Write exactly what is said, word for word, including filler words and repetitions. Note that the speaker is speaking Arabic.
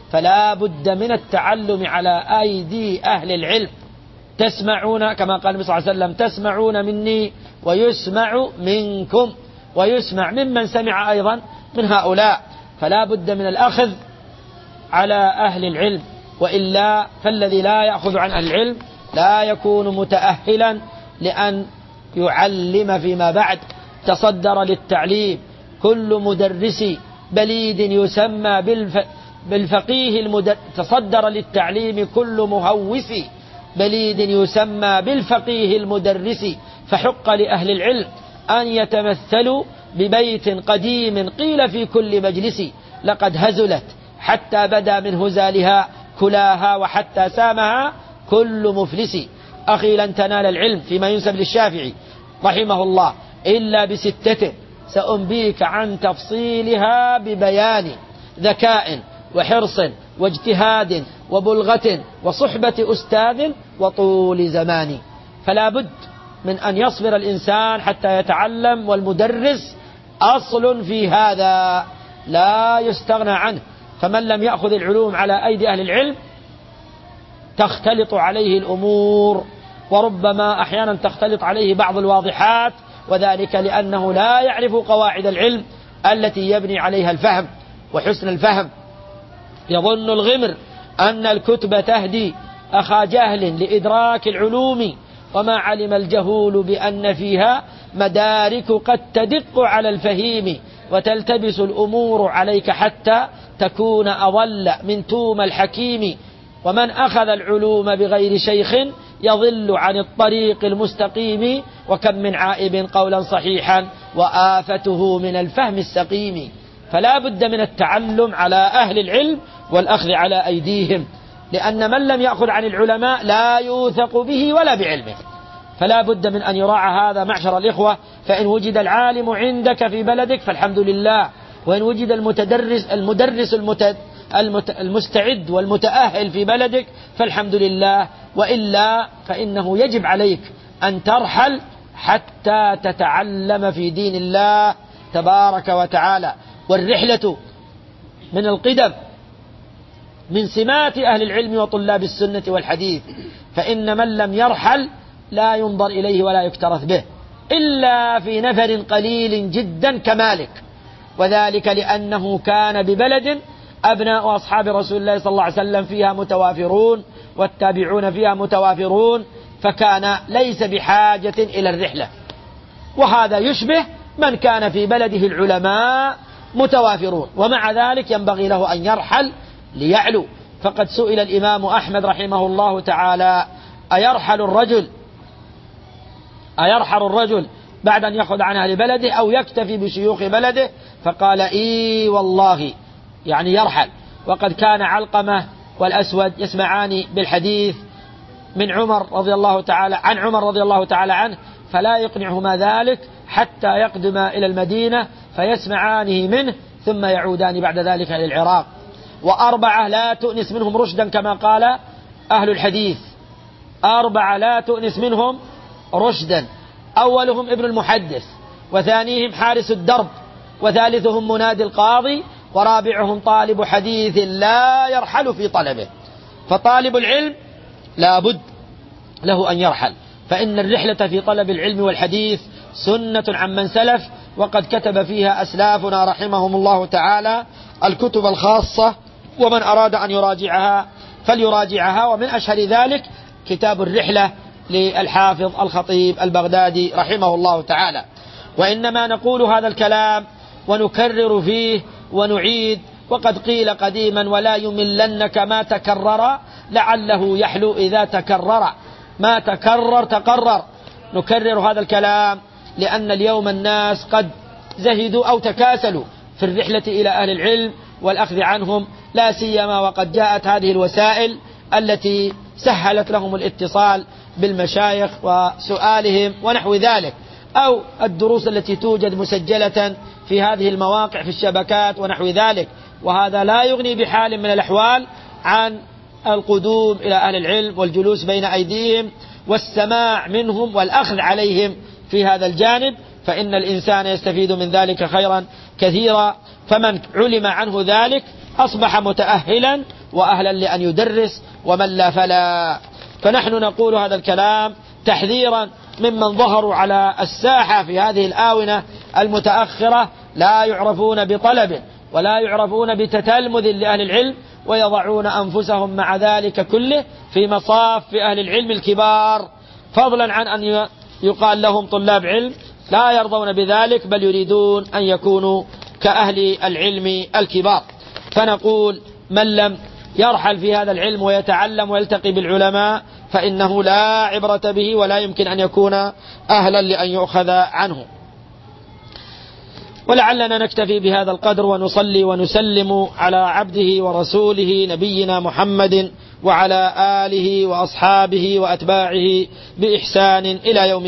فلا بد من التعلم على أيدي أهل العلم. تسمعون كما قال النبي صلى الله عليه وسلم: تسمعون مني ويسمع منكم، ويسمع ممن سمع أيضا من هؤلاء. فلا بد من الأخذ على أهل العلم، وإلا فالذي لا يأخذ عن أهل العلم لا يكون متأهلا لأن يعلم فيما بعد. تصدر للتعليم كل مدرس بليد يسمى بالف... بالفقيه المدرس. تصدر للتعليم كل مهوس بليد يسمى بالفقيه المدرس. فحق لأهل العلم أن يتمثلوا ببيت قديم قيل في كل مجلس: لقد هزلت حتى بدا من هزالها كلاها، وحتى سامها كل مفلس. أخي لن تنال العلم فيما ينسب للشافعي رحمه الله إلا بستة، سأنبيك عن تفصيلها ببيان: ذكاء وحرص واجتهاد وبلغة وصحبة أستاذ وطول زمان. فلا بد من أن يصبر الإنسان حتى يتعلم، والمدرس أصل في هذا لا يستغنى عنه. فمن لم يأخذ العلوم على أيدي أهل العلم تختلط عليه الأمور، وربما أحيانا تختلط عليه بعض الواضحات، وذلك لأنه لا يعرف قواعد العلم التي يبني عليها الفهم وحسن الفهم. يظن الغمر أن الكتب تهدي أخا جهل لإدراك العلوم، وما علم الجهول بأن فيها مدارك قد تدق على الفهيم، وتلتبس الأمور عليك حتى تكون أضل من توم الحكيم. ومن أخذ العلوم بغير شيخ يضل عن الطريق المستقيم، وكم من عائب قولا صحيحا وآفته من الفهم السقيم. فلا بد من التعلم على أهل العلم والأخذ على أيديهم، لأن من لم يأخذ عن العلماء لا يوثق به ولا بعلمه. فلا بد من أن يراعى هذا معشر الإخوة. فإن وجد العالم عندك في بلدك فالحمد لله، وإن وجد المتدرس المدرس المستعد والمتأهل في بلدك فالحمد لله، وإلا فإنه يجب عليك أن ترحل حتى تتعلم في دين الله تبارك وتعالى. والرحلة من القدم من سمات أهل العلم وطلاب السنة والحديث، فإن من لم يرحل لا ينظر إليه ولا يكترث به إلا في نفر قليل جدا كمالك، وذلك لأنه كان ببلد أبناء أصحاب رسول الله صلى الله عليه وسلم فيها متوافرون، والتابعون فيها متوافرون، فكان ليس بحاجة إلى الرحلة. وهذا يشبه من كان في بلده العلماء متوافرون، ومع ذلك ينبغي له أن يرحل ليعلو. فقد سئل الإمام أحمد رحمه الله تعالى: أيرحل الرجل أيرحل الرجل بعد أن يأخذ عن أهل بلده أو يكتفي بشيوخ بلده؟ فقال: إي والله، يعني يرحل. وقد كان علقمة والأسود يسمعان بالحديث من عمر رضي الله تعالى عن عمر رضي الله تعالى عنه، فلا يقنعهما ذلك حتى يقدم إلى المدينة فيسمعانه منه، ثم يعودان بعد ذلك إلى العراق. وأربعة لا تؤنس منهم رشدا كما قال أهل الحديث، أربعة لا تؤنس منهم رشدا: أولهم ابن المحدث، وثانيهم حارس الدرب، وثالثهم منادي القاضي، ورابعهم طالب حديث لا يرحل في طلبه. فطالب العلم لا بد له أن يرحل، فإن الرحلة في طلب العلم والحديث سنة عمن سلف، وقد كتب فيها أسلافنا رحمهم الله تعالى الكتب الخاصة، ومن أراد أن يراجعها فليراجعها. ومن أشهر ذلك كتاب الرحلة للحافظ الخطيب البغدادي رحمه الله تعالى. وإنما نقول هذا الكلام ونكرر فيه ونعيد، وقد قيل قديما: ولا يملنك ما تكرر لعله يحلو إذا تكرر. ما تكرر تقرر. نكرر هذا الكلام لأن اليوم الناس قد زهدوا أو تكاسلوا في الرحلة إلى أهل العلم والأخذ عنهم، لا سيما وقد جاءت هذه الوسائل التي سهلت لهم الاتصال بالمشايخ وسؤالهم ونحو ذلك، أو الدروس التي توجد مسجلة في هذه المواقع في الشبكات ونحو ذلك. وهذا لا يغني بحال من الأحوال عن القدوم إلى أهل العلم والجلوس بين أيديهم والسماع منهم والأخذ عليهم في هذا الجانب، فإن الإنسان يستفيد من ذلك خيرا كثيرا. فمن علم عنه ذلك أصبح متأهلا وأهلا لأن يدرس، ومن لا فلا. فنحن نقول هذا الكلام تحذيرا ممن ظهروا على الساحة في هذه الآونة المتأخرة لا يعرفون بطلب ولا يعرفون بتتلمذ لأهل العلم، ويضعون أنفسهم مع ذلك كله في مصاف أهل العلم الكبار، فضلا عن أن يقال لهم طلاب علم، لا يرضون بذلك بل يريدون أن يكونوا كأهل العلم الكبار. فنقول من لم يرحل في هذا العلم ويتعلم ويلتقي بالعلماء فإنه لا عبرة به ولا يمكن أن يكون أهلا لأن يؤخذ عنه. ولعلنا نكتفي بهذا القدر ونصلي ونسلم على عبده ورسوله نبينا محمد وعلى آله وأصحابه وأتباعه بإحسان إلى يوم